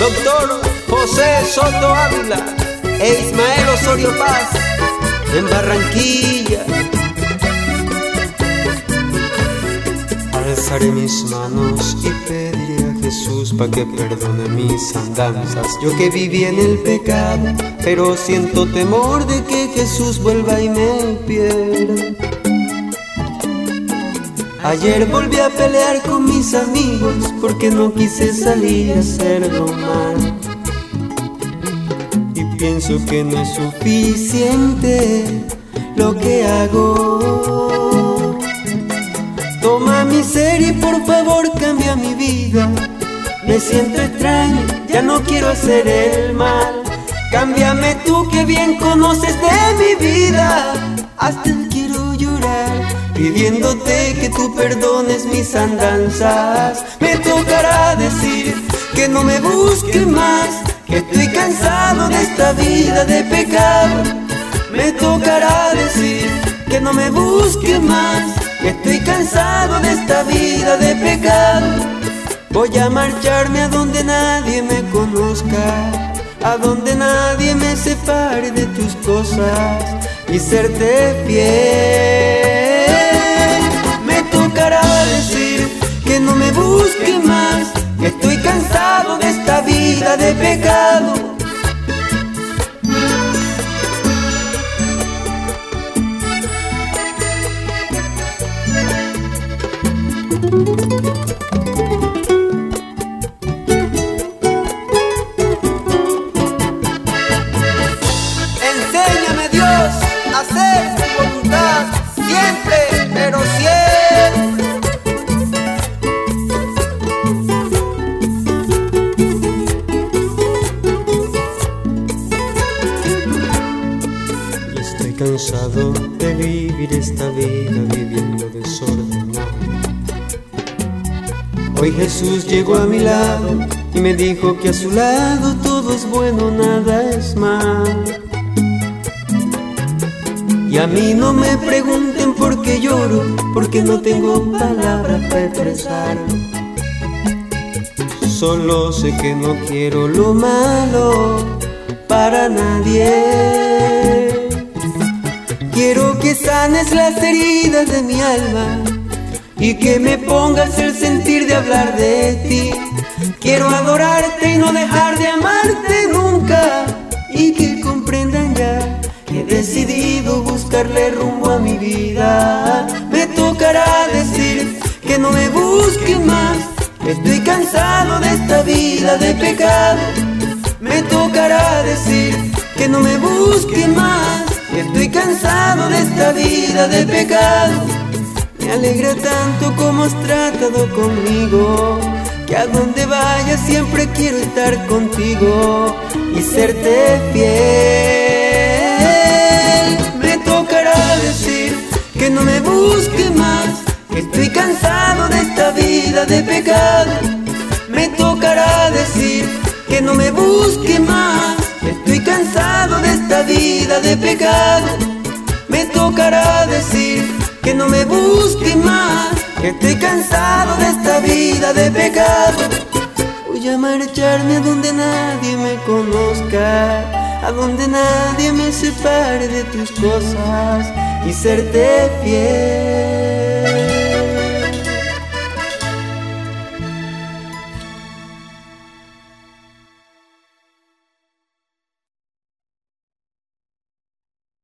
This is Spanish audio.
Doctor José Soto Ávila e Ismael Osorio Paz en Barranquilla. Alzaré mis manos y pediré a Jesús pa' que perdone mis andanzas. Yo que viví en el pecado, pero siento temor de que Jesús vuelva y me pierda. Ayer volví a pelear con mis amigos porque no quise salir a hacerlo mal. Y pienso que no es suficiente lo que hago. Toma mi ser y por favor cambia mi vida. Me siento extraño, ya no quiero hacer el mal. Cámbiame tú que bien conoces de mi vida. Hasta quiero llorar pidiéndote que tú perdones mis andanzas. Me tocará decir que no me busques más, que estoy cansado de esta vida de pecado. Me tocará decir que no me busques más, que estoy cansado de esta vida de pecado. Voy a marcharme a donde nadie me conozca, a donde nadie me separe de tus cosas y serte fiel. Me tocará decir que no me busque más, que estoy cansado de esta vida de pecado. Enséñame Dios a hacer tu voluntad siempre, pero siempre. Y estoy cansado de vivir esta vida viviendo desordenado. Hoy Jesús llegó a mi lado y me dijo que a su lado todo es bueno, nada es mal. Y a mí no me pregunten por qué lloro, porque no tengo palabras para expresarlo. Solo sé que no quiero lo malo para nadie. Quiero que sanes las heridas de mi alma y que me pongas el sentir de hablar de ti. Quiero adorarte y no dejar de amarte nunca, y que comprendan ya que he decidido buscarle rumbo a mi vida. Me tocará decir que no me busque más, que estoy cansado de esta vida de pecado. Me tocará decir que no me busque más, que estoy cansado de esta vida de pecado. Me alegra tanto como has tratado conmigo, que a donde vaya siempre quiero estar contigo y serte fiel. Me tocará decir que no me busque más, que estoy cansado de esta vida de pecado. Me tocará decir que no me busque más, que estoy cansado de esta vida de pecado. Me tocará decir que no me busque más, que estoy cansado de esta vida de pecado. Voy a marcharme a donde nadie me conozca, a donde nadie me separe de tus cosas y serte fiel.